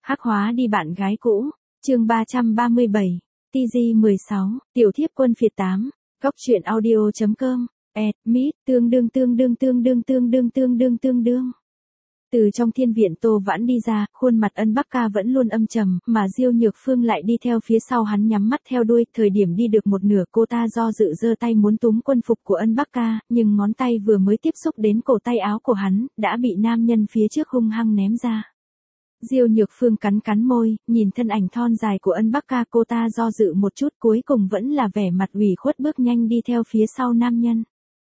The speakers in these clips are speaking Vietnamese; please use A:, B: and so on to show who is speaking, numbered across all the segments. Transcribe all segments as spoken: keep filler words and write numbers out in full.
A: Hắc hóa đi bạn gái cũ, chương ba trăm ba mươi bảy, tê giê mười sáu, tiểu thiếp quân phiệt tám, góc truyện audio chấm com, ad, mít, tương đương tương đương tương đương tương đương tương đương tương đương. Từ trong thiên viện Tô Vãn đi ra, khuôn mặt Ân Bắc Ca vẫn luôn âm trầm, mà Diêu Nhược Phương lại đi theo phía sau hắn nhắm mắt theo đuôi, thời điểm đi được một nửa cô ta do dự giơ tay muốn túm quân phục của Ân Bắc Ca, nhưng ngón tay vừa mới tiếp xúc đến cổ tay áo của hắn, đã bị nam nhân phía trước hung hăng ném ra. Diêu Nhược Phương cắn cắn môi, nhìn thân ảnh thon dài của Ân Bắc Ca, cô ta do dự một chút cuối cùng vẫn là vẻ mặt ủy khuất bước nhanh đi theo phía sau nam nhân.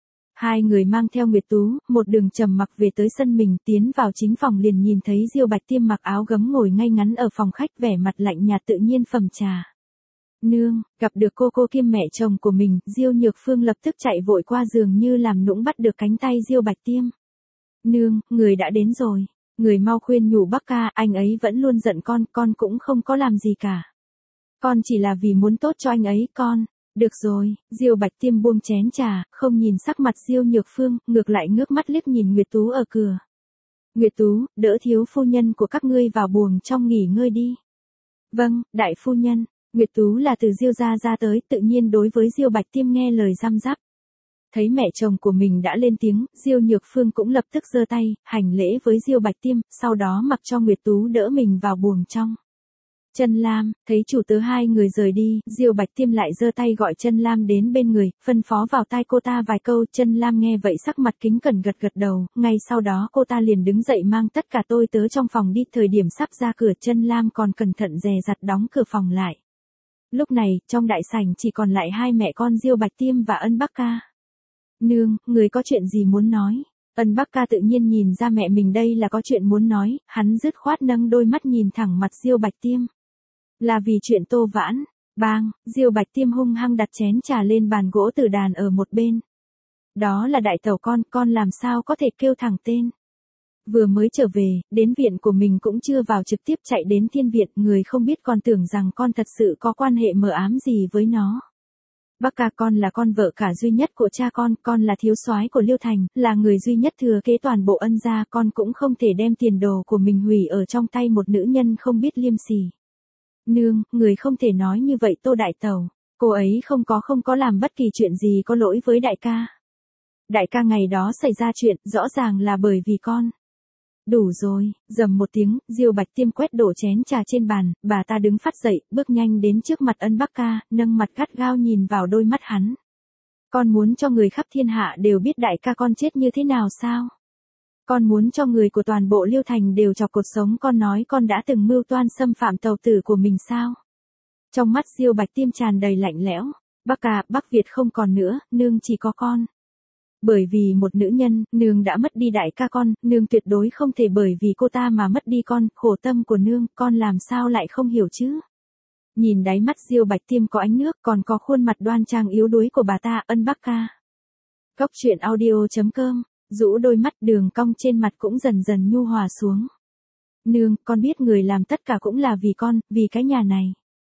A: Hai người mang theo Nguyệt Tú, một đường trầm mặc về tới sân mình, tiến vào chính phòng liền nhìn thấy Diêu Bạch Tiêm mặc áo gấm ngồi ngay ngắn ở phòng khách, vẻ mặt lạnh nhạt tự nhiên phẩm trà. Nương, gặp được cô cô kiêm mẹ chồng của mình, Diêu Nhược Phương lập tức chạy vội qua giường như làm nũng bắt được cánh tay Diêu Bạch Tiêm. Nương, người đã đến rồi. Người mau khuyên nhủ Bắc Ca, anh ấy vẫn luôn giận con, con cũng không có làm gì cả. Con chỉ là vì muốn tốt cho anh ấy, con. Được rồi, Diêu Bạch Tiêm buông chén trà, không nhìn sắc mặt Diêu Nhược Phương, ngược lại ngước mắt liếc nhìn Nguyệt Tú ở cửa. Nguyệt Tú, đỡ thiếu phu nhân của các ngươi vào buồng trong nghỉ ngơi đi. Vâng, đại phu nhân. Nguyệt Tú là từ Diêu gia ra tới, tự nhiên đối với Diêu Bạch Tiêm nghe lời răm rắp. Thấy mẹ chồng của mình đã lên tiếng, Diêu Nhược Phương cũng lập tức giơ tay, hành lễ với Diêu Bạch Tiêm, sau đó mặc cho Nguyệt Tú đỡ mình vào buồng trong. Chân Lam, thấy chủ tớ hai người rời đi, Diêu Bạch Tiêm lại giơ tay gọi Chân Lam đến bên người, phân phó vào tai cô ta vài câu. Chân Lam nghe vậy sắc mặt kính cẩn gật gật đầu, ngay sau đó cô ta liền đứng dậy mang tất cả tôi tớ trong phòng đi, thời điểm sắp ra cửa Chân Lam còn cẩn thận dè dặt đóng cửa phòng lại. Lúc này, trong đại sảnh chỉ còn lại hai mẹ con Diêu Bạch Tiêm và Ân Bắc Ca. Nương, người có chuyện gì muốn nói? Ân Bắc Ca tự nhiên nhìn ra mẹ mình đây là có chuyện muốn nói, hắn dứt khoát nâng đôi mắt nhìn thẳng mặt Diêu Bạch Tiêm. Là vì chuyện Tô Vãn. Bang, Diêu Bạch Tiêm hung hăng đặt chén trà lên bàn gỗ từ đàn ở một bên. Đó là đại tẩu con, con làm sao có thể kêu thẳng tên. Vừa mới trở về, đến viện của mình cũng chưa vào, trực tiếp chạy đến thiên viện, người không biết còn tưởng rằng con thật sự có quan hệ mờ ám gì với nó. Bắc Ca, con là con vợ cả duy nhất của cha con, con là thiếu soái của Liêu Thành, là người duy nhất thừa kế toàn bộ Ân gia, con cũng không thể đem tiền đồ của mình hủy ở trong tay một nữ nhân không biết liêm sỉ. Nương, người không thể nói như vậy Tô đại tẩu, cô ấy không có không có làm bất kỳ chuyện gì có lỗi với đại ca. Đại ca ngày đó xảy ra chuyện, rõ ràng là bởi vì con. Đủ rồi, rầm một tiếng, Diêu Bạch Tiêm quét đổ chén trà trên bàn, bà ta đứng phát dậy, bước nhanh đến trước mặt Ân Bắc Ca, nâng mặt gắt gao nhìn vào đôi mắt hắn. Con muốn cho người khắp thiên hạ đều biết đại ca con chết như thế nào sao? Con muốn cho người của toàn bộ Liêu Thành đều chọc cột sống con nói con đã từng mưu toan xâm phạm tàu tử của mình sao? Trong mắt Diêu Bạch Tiêm tràn đầy lạnh lẽo. Bắc Ca, Bắc Việt không còn nữa, nương chỉ có con. Bởi vì một nữ nhân, nương đã mất đi đại ca con, nương tuyệt đối không thể bởi vì cô ta mà mất đi con, khổ tâm của nương, con làm sao lại không hiểu chứ? Nhìn đáy mắt Diêu Bạch Tiêm có ánh nước, còn có khuôn mặt đoan trang yếu đuối của bà ta, Ân Bắc Ca. Góc truyện audio chấm com, rũ đôi mắt, đường cong trên mặt cũng dần dần nhu hòa xuống. Nương, con biết người làm tất cả cũng là vì con, vì cái nhà này.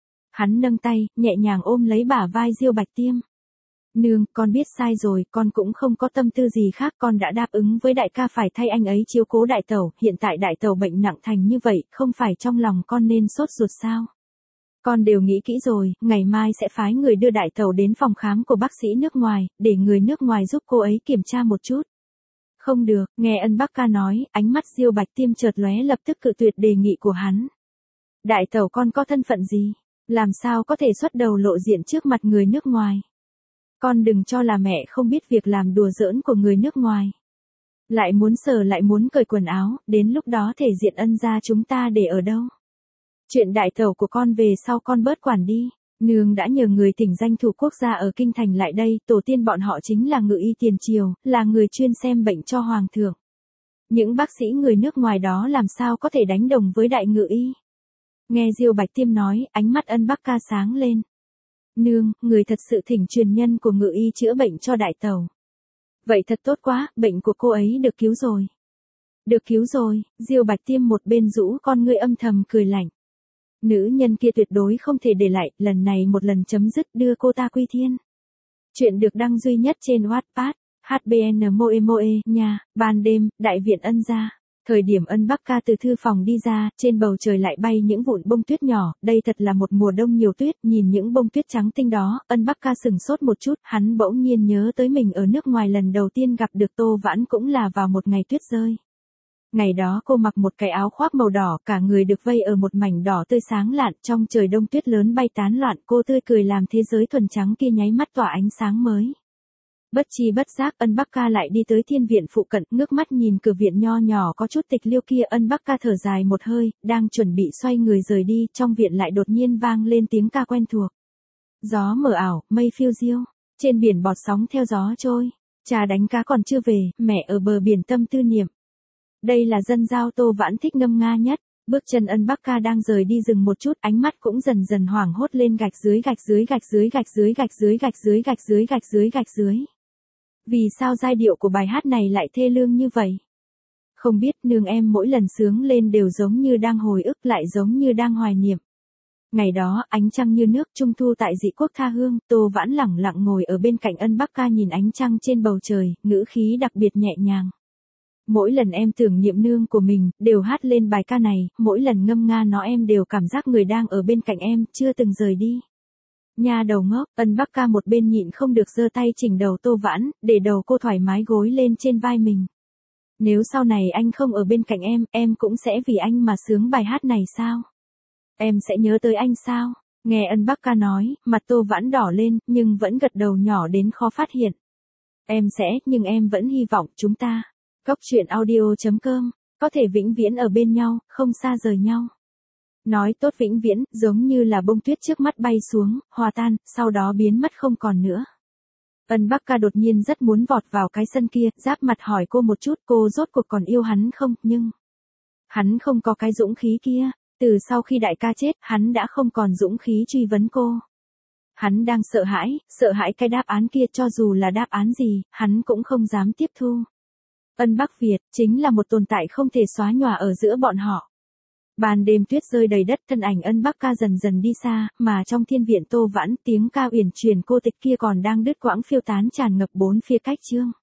A: Hắn nâng tay, nhẹ nhàng ôm lấy bả vai Diêu Bạch Tiêm. Nương, con biết sai rồi, con cũng không có tâm tư gì khác, con đã đáp ứng với đại ca phải thay anh ấy chiếu cố đại tẩu, hiện tại đại tẩu bệnh nặng thành như vậy, không phải trong lòng con nên sốt ruột sao? Con đều nghĩ kỹ rồi, ngày mai sẽ phái người đưa đại tẩu đến phòng khám của bác sĩ nước ngoài, để người nước ngoài giúp cô ấy kiểm tra một chút. Không được, nghe Ân Bắc Ca nói, ánh mắt Diêu Bạch Tiêm chợt lóe, lập tức cự tuyệt đề nghị của hắn. Đại tẩu con có thân phận gì? Làm sao có thể xuất đầu lộ diện trước mặt người nước ngoài? Con đừng cho là mẹ không biết việc làm đùa giỡn của người nước ngoài. Lại muốn sờ lại muốn cởi quần áo, đến lúc đó thể diện Ân gia chúng ta để ở đâu? Chuyện đại tẩu của con về sau con bớt quản đi. Nương đã nhờ người thỉnh danh thủ quốc gia ở Kinh Thành lại đây, tổ tiên bọn họ chính là ngự y tiền triều, là người chuyên xem bệnh cho hoàng thượng. Những bác sĩ người nước ngoài đó làm sao có thể đánh đồng với đại ngự y? Nghe Diêu Bạch Tiêm nói, ánh mắt Ân Bắc Ca sáng lên. Nương, người thật sự thỉnh truyền nhân của ngự y chữa bệnh cho đại tẩu. Vậy thật tốt quá, bệnh của cô ấy được cứu rồi. Được cứu rồi, Diêu Bạch Tiêm một bên rũ con ngươi âm thầm cười lạnh. Nữ nhân kia tuyệt đối không thể để lại, lần này một lần chấm dứt, đưa cô ta quy thiên. Chuyện được đăng duy nhất trên Wattpad, hát bê en Moe Moe, nhà, ban đêm, đại viện Ân gia. Thời điểm Ân Bắc Ca từ thư phòng đi ra, trên bầu trời lại bay những vụn bông tuyết nhỏ, đây thật là một mùa đông nhiều tuyết, nhìn những bông tuyết trắng tinh đó, Ân Bắc Ca sừng sốt một chút, hắn bỗng nhiên nhớ tới mình ở nước ngoài lần đầu tiên gặp được Tô Vãn cũng là vào một ngày tuyết rơi. Ngày đó cô mặc một cái áo khoác màu đỏ, cả người được vây ở một mảnh đỏ tươi sáng lạn, trong trời đông tuyết lớn bay tán loạn, cô tươi cười làm thế giới thuần trắng kia nháy mắt tỏa ánh sáng mới. Bất chi bất giác Ân Bắc Ca lại đi tới thiên viện phụ cận, ngước mắt nhìn cửa viện nho nhỏ có chút tịch liêu kia, Ân Bắc Ca thở dài một hơi, đang chuẩn bị xoay người rời đi, trong viện lại đột nhiên vang lên tiếng ca quen thuộc. Gió mờ ảo, mây phiêu diêu, trên biển bọt sóng theo gió trôi, cha đánh cá còn chưa về, mẹ ở bờ biển tâm tư niệm. Đây là dân giao Tô Vãn thích ngâm nga nhất. Bước chân Ân Bắc Ca đang rời đi dừng một chút, ánh mắt cũng dần dần hoảng hốt lên gạch dưới gạch dưới gạch dưới gạch dưới gạch dưới gạch dưới gạch dưới gạch dưới gạch dưới. Vì sao giai điệu của bài hát này lại thê lương như vậy? Không biết, nương em mỗi lần sướng lên đều giống như đang hồi ức, lại giống như đang hoài niệm. Ngày đó, ánh trăng như nước, trung thu tại dị quốc tha hương, Tô Vãn lẳng lặng ngồi ở bên cạnh Ân Bắc Ca nhìn ánh trăng trên bầu trời, ngữ khí đặc biệt nhẹ nhàng. Mỗi lần em tưởng niệm nương của mình, đều hát lên bài ca này, mỗi lần ngâm nga nó em đều cảm giác người đang ở bên cạnh em, chưa từng rời đi. Nha đầu ngốc, Ân Bắc Ca một bên nhịn không được giơ tay chỉnh đầu Tô Vãn, để đầu cô thoải mái gối lên trên vai mình. Nếu sau này anh không ở bên cạnh em, em cũng sẽ vì anh mà sướng bài hát này sao? Em sẽ nhớ tới anh sao? Nghe Ân Bắc Ca nói, mặt Tô Vãn đỏ lên, nhưng vẫn gật đầu nhỏ đến khó phát hiện. Em sẽ, nhưng em vẫn hy vọng chúng ta. Cốc truyện audio chấm com, có thể vĩnh viễn ở bên nhau, không xa rời nhau. Nói tốt vĩnh viễn, giống như là bông tuyết trước mắt bay xuống, hòa tan, sau đó biến mất không còn nữa. Ân Bắc Ca đột nhiên rất muốn vọt vào cái sân kia, giáp mặt hỏi cô một chút, cô rốt cuộc còn yêu hắn không, nhưng... Hắn không có cái dũng khí kia, từ sau khi đại ca chết, hắn đã không còn dũng khí truy vấn cô. Hắn đang sợ hãi, sợ hãi cái đáp án kia, cho dù là đáp án gì, hắn cũng không dám tiếp thu. Ân Bắc Việt, chính là một tồn tại không thể xóa nhòa ở giữa bọn họ. Ban đêm tuyết rơi đầy đất, thân ảnh Ân Bắc Ca dần dần đi xa, mà trong thiên viện Tô Vãn, tiếng ca uyển chuyển cô tịch kia còn đang đứt quãng phiêu tán tràn ngập bốn phía cách chương.